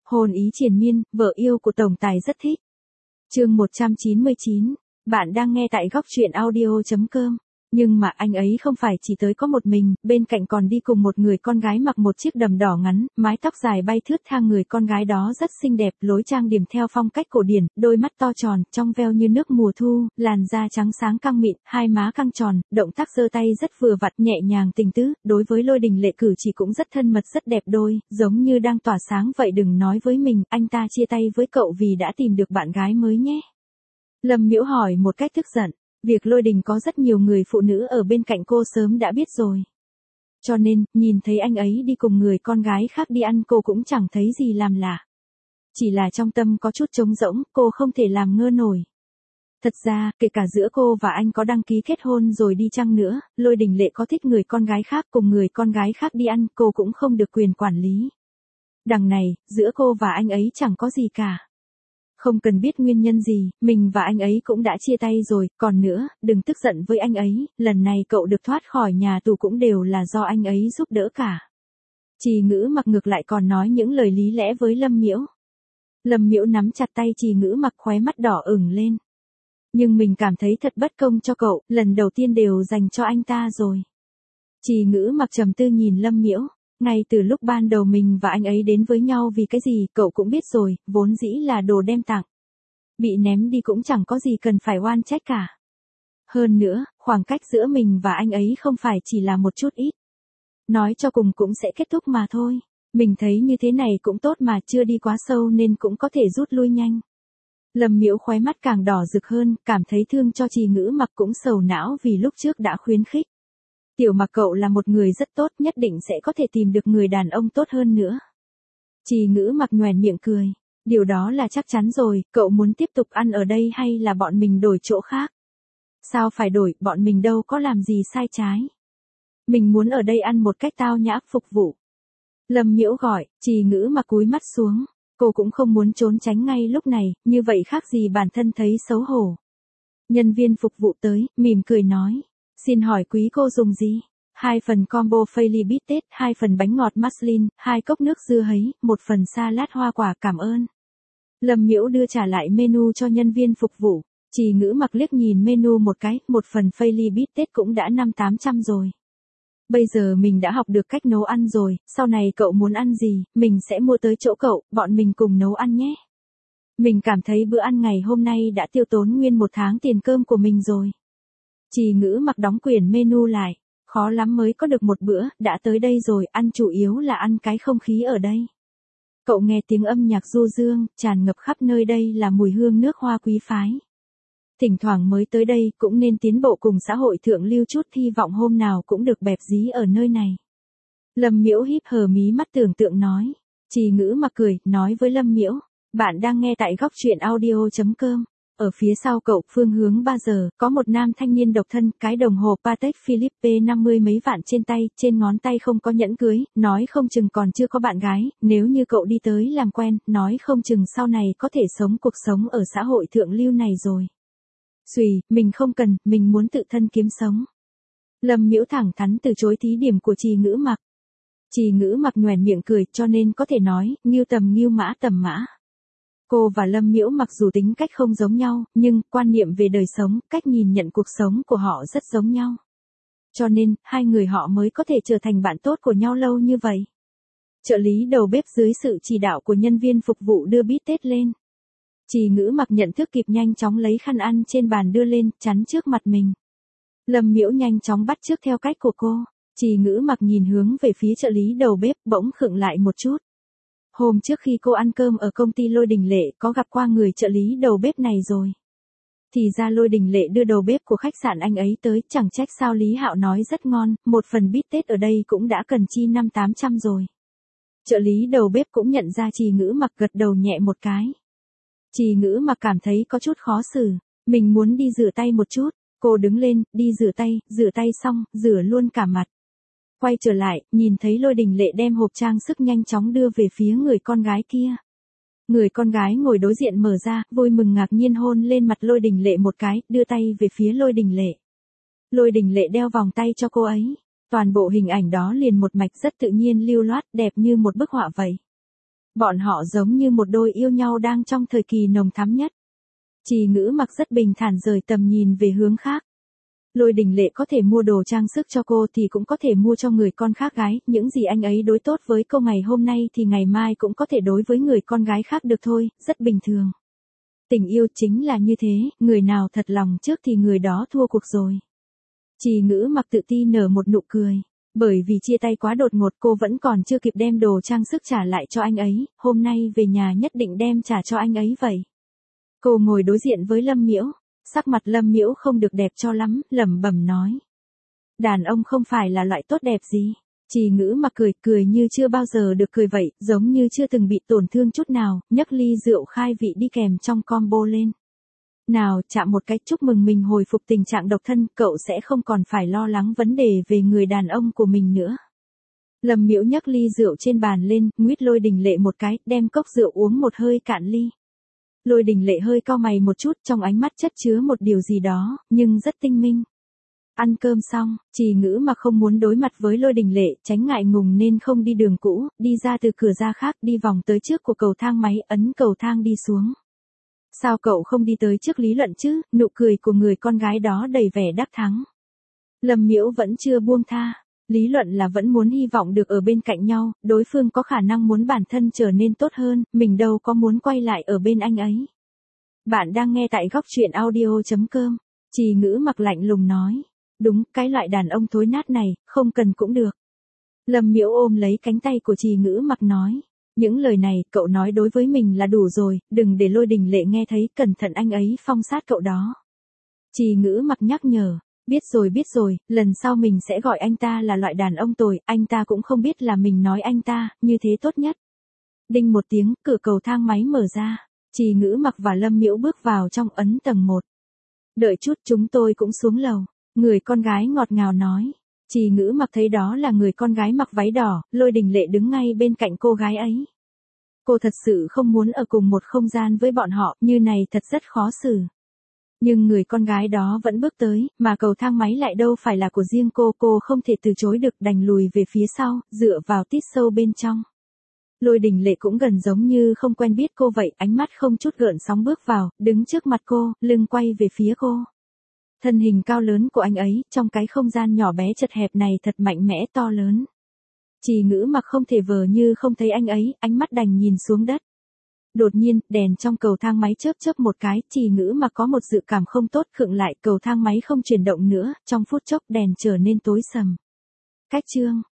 Hồn ý triền miên, vợ yêu của tổng tài rất thích. Chương 199, bạn đang nghe tại góc truyện audio.com. Nhưng mà anh ấy không phải chỉ tới có một mình, bên cạnh còn đi cùng một người con gái mặc một chiếc đầm đỏ ngắn, mái tóc dài bay thướt tha. Người con gái đó rất xinh đẹp, lối trang điểm theo phong cách cổ điển, đôi mắt to tròn, trong veo như nước mùa thu, làn da trắng sáng căng mịn, hai má căng tròn, động tác giơ tay rất vừa vặn, nhẹ nhàng tình tứ. Đối với Lôi Đình Lệ cử chỉ cũng rất thân mật rất đẹp đôi, giống như đang tỏa sáng vậy. Đừng nói với mình, anh ta chia tay với cậu vì đã tìm được bạn gái mới nhé. Lâm Miễu hỏi một cách tức giận. Việc Lôi Đình có rất nhiều người phụ nữ ở bên cạnh cô sớm đã biết rồi. Cho nên, nhìn thấy anh ấy đi cùng người con gái khác đi ăn cô cũng chẳng thấy gì làm lạ. Chỉ là trong tâm có chút trống rỗng, cô không thể làm ngơ nổi. Thật ra, kể cả giữa cô và anh có đăng ký kết hôn rồi đi chăng nữa, Lôi Đình Lệ có thích người con gái khác cùng người con gái khác đi ăn, cô cũng không được quyền quản lý. Đằng này, giữa cô và anh ấy chẳng có gì cả. Không cần biết nguyên nhân gì, mình và anh ấy cũng đã chia tay rồi, còn nữa, đừng tức giận với anh ấy, lần này cậu được thoát khỏi nhà tù cũng đều là do anh ấy giúp đỡ cả. Trì Ngữ Mặc ngược lại còn nói những lời lý lẽ với Lâm Miễu. Lâm Miễu nắm chặt tay Trì Ngữ Mặc, khóe mắt đỏ ửng lên. Nhưng mình cảm thấy thật bất công cho cậu, lần đầu tiên đều dành cho anh ta rồi. Trì Ngữ Mặc trầm tư nhìn Lâm Miễu. Ngay từ lúc ban đầu mình và anh ấy đến với nhau vì cái gì, cậu cũng biết rồi, vốn dĩ là đồ đem tặng. Bị ném đi cũng chẳng có gì cần phải oan trách cả. Hơn nữa, khoảng cách giữa mình và anh ấy không phải chỉ là một chút ít. Nói cho cùng cũng sẽ kết thúc mà thôi. Mình thấy như thế này cũng tốt mà, chưa đi quá sâu nên cũng có thể rút lui nhanh. Lâm Miễu khóe mắt càng đỏ rực hơn, cảm thấy thương cho Trì Ngữ Mặc, cũng sầu não vì lúc trước đã khuyến khích. Tiểu Mặc cậu là một người rất tốt, nhất định sẽ có thể tìm được người đàn ông tốt hơn nữa. Trì Ngữ Mặc nhoẻn miệng cười. Điều đó là chắc chắn rồi, cậu muốn tiếp tục ăn ở đây hay là bọn mình đổi chỗ khác? Sao phải đổi, bọn mình đâu có làm gì sai trái. Mình muốn ở đây ăn một cách tao nhã, phục vụ. Lâm Miễu gọi, Trì Ngữ Mặc cúi mắt xuống. Cô cũng không muốn trốn tránh ngay lúc này, như vậy khác gì bản thân thấy xấu hổ. Nhân viên phục vụ tới, mỉm cười nói. Xin hỏi quý cô dùng gì? 2 phần combo Philly bít tết, 2 phần bánh ngọt muslin, 2 cốc nước dưa hấy, 1 phần salad hoa quả, cảm ơn. Lâm Miễu đưa trả lại menu cho nhân viên phục vụ. Trì Ngữ Mặc liếc nhìn menu một cái, 1 phần Philly bít tết cũng đã 500-800 rồi. Bây giờ mình đã học được cách nấu ăn rồi, sau này cậu muốn ăn gì, mình sẽ mua tới chỗ cậu, bọn mình cùng nấu ăn nhé. Mình cảm thấy bữa ăn ngày hôm nay đã tiêu tốn nguyên 1 tháng tiền cơm của mình rồi. Trì Ngữ Mặc đóng quyển menu lại. Khó lắm mới có được một bữa, đã tới đây rồi, ăn chủ yếu là ăn cái không khí ở đây. Cậu nghe tiếng âm nhạc du dương, tràn ngập khắp nơi, đây là mùi hương nước hoa quý phái. Thỉnh thoảng mới tới đây cũng nên tiến bộ cùng xã hội thượng lưu chút, hy vọng hôm nào cũng được bẹp dí ở nơi này. Lâm Miễu híp hờ mí mắt tưởng tượng nói. Trì Ngữ Mặc cười, nói với Lâm Miễu, bạn đang nghe tại góc truyện audio.com. Ở phía sau cậu, phương hướng 3 giờ, có một nam thanh niên độc thân, cái đồng hồ Patek Philippe 50 mấy vạn trên tay, trên ngón tay không có nhẫn cưới, nói không chừng còn chưa có bạn gái, nếu như cậu đi tới làm quen, nói không chừng sau này có thể sống cuộc sống ở xã hội thượng lưu này rồi. Xùy, mình không cần, mình muốn tự thân kiếm sống. Lâm Miễu thẳng thắn từ chối thí điểm của Trì Ngữ Mặc. Trì Ngữ Mặc nhoẻn miệng cười, cho nên có thể nói, ngưu tầm ngưu mã tầm mã. Cô và Lâm Miễu mặc dù tính cách không giống nhau, nhưng quan niệm về đời sống, cách nhìn nhận cuộc sống của họ rất giống nhau. Cho nên, hai người họ mới có thể trở thành bạn tốt của nhau lâu như vậy. Trợ lý đầu bếp dưới sự chỉ đạo của nhân viên phục vụ đưa bít tết lên. Trì Ngữ Mặc nhận thức kịp, nhanh chóng lấy khăn ăn trên bàn đưa lên, chắn trước mặt mình. Lâm Miễu nhanh chóng bắt chước theo cách của cô. Trì Ngữ Mặc nhìn hướng về phía trợ lý đầu bếp, bỗng khựng lại một chút. Hôm trước khi cô ăn cơm ở công ty Lôi Đình Lệ có gặp qua người trợ lý đầu bếp này rồi. Thì ra Lôi Đình Lệ đưa đầu bếp của khách sạn anh ấy tới, chẳng trách sao Lý Hạo nói rất ngon, 1 phần bít tết ở đây cũng đã cần chi 500-800 rồi. Trợ lý đầu bếp cũng nhận ra Trì Ngữ Mặc, gật đầu nhẹ một cái. Trì Ngữ Mặc cảm thấy có chút khó xử, mình muốn đi rửa tay một chút, cô đứng lên, đi rửa tay xong, rửa luôn cả mặt. Quay trở lại, nhìn thấy Lôi Đình Lệ đem hộp trang sức nhanh chóng đưa về phía người con gái kia. Người con gái ngồi đối diện mở ra, vui mừng ngạc nhiên hôn lên mặt Lôi Đình Lệ một cái, đưa tay về phía Lôi Đình Lệ. Lôi Đình Lệ đeo vòng tay cho cô ấy. Toàn bộ hình ảnh đó liền một mạch rất tự nhiên lưu loát, đẹp như một bức họa vậy. Bọn họ giống như một đôi yêu nhau đang trong thời kỳ nồng thắm nhất. Trì Ngữ Mặc rất bình thản rời tầm nhìn về hướng khác. Lôi Đình Lệ có thể mua đồ trang sức cho cô thì cũng có thể mua cho người con khác gái, những gì anh ấy đối tốt với cô ngày hôm nay thì ngày mai cũng có thể đối với người con gái khác được thôi, rất bình thường. Tình yêu chính là như thế, người nào thật lòng trước thì người đó thua cuộc rồi. Trì Ngữ Mặc tự ti nở một nụ cười. Bởi vì chia tay quá đột ngột cô vẫn còn chưa kịp đem đồ trang sức trả lại cho anh ấy, hôm nay về nhà nhất định đem trả cho anh ấy vậy. Cô ngồi đối diện với Lâm Miễu, sắc mặt Lâm Miễu không được đẹp cho lắm, lẩm bẩm nói. Đàn ông không phải là loại tốt đẹp gì. Trì Ngữ Mặc cười như chưa bao giờ được cười vậy, giống như chưa từng bị tổn thương chút nào, nhấc ly rượu khai vị đi kèm trong combo lên. Nào, chạm một cái, chúc mừng mình hồi phục tình trạng độc thân, cậu sẽ không còn phải lo lắng vấn đề về người đàn ông của mình nữa. Lâm Miễu nhấc ly rượu trên bàn lên, nguyết Lôi Đình Lệ một cái, đem cốc rượu uống một hơi cạn ly. Lôi Đình Lệ hơi cau mày một chút, trong ánh mắt chất chứa một điều gì đó, nhưng rất tinh minh. Ăn cơm xong, Trì Ngữ Mặc không muốn đối mặt với Lôi Đình Lệ, tránh ngại ngùng nên không đi đường cũ, đi ra từ cửa ra khác, đi vòng tới trước của cầu thang máy, ấn cầu thang đi xuống. Sao cậu không đi tới trước Lý Luận chứ? Nụ cười của người con gái đó đầy vẻ đắc thắng. Lâm Miễu vẫn chưa buông tha. Lý Luận là vẫn muốn hy vọng được ở bên cạnh nhau, đối phương có khả năng muốn bản thân trở nên tốt hơn, mình đâu có muốn quay lại ở bên anh ấy. Bạn đang nghe tại góc truyện audio.com. Trì Ngữ Mặc lạnh lùng nói. Đúng, cái loại đàn ông thối nát này, không cần cũng được. Lâm Miễu ôm lấy cánh tay của Trì Ngữ Mặc nói. Những lời này, cậu nói đối với mình là đủ rồi, đừng để Lôi Đình Lệ nghe thấy, cẩn thận anh ấy phong sát cậu đó. Trì Ngữ Mặc nhắc nhở, biết rồi, lần sau mình sẽ gọi anh ta là loại đàn ông tồi, anh ta cũng không biết là mình nói anh ta, như thế tốt nhất. Đinh một tiếng, cửa cầu thang máy mở ra, Trì Ngữ Mặc và Lâm Miễu bước vào trong, ấn tầng 1. Đợi chút, chúng tôi cũng xuống lầu, người con gái ngọt ngào nói. Trì Ngữ Mặc thấy đó là người con gái mặc váy đỏ, Lôi Đình Lệ đứng ngay bên cạnh cô gái ấy. Cô thật sự không muốn ở cùng một không gian với bọn họ, như này thật rất khó xử. Nhưng người con gái đó vẫn bước tới, mà cầu thang máy lại đâu phải là của riêng cô không thể từ chối được, đành lùi về phía sau, dựa vào tít sâu bên trong. Lôi Đình Lệ cũng gần giống như không quen biết cô vậy, ánh mắt không chút gợn sóng bước vào, đứng trước mặt cô, lưng quay về phía cô. Thân hình cao lớn của anh ấy, trong cái không gian nhỏ bé chật hẹp này thật mạnh mẽ to lớn. Trì Ngữ Mặc không thể vờ như không thấy anh ấy, ánh mắt đành nhìn xuống đất. Đột nhiên, đèn trong cầu thang máy chớp một cái, Trì Ngữ Mặc có một dự cảm không tốt, khựng lại, cầu thang máy không chuyển động nữa, trong phút chốc đèn trở nên tối sầm. Cách chương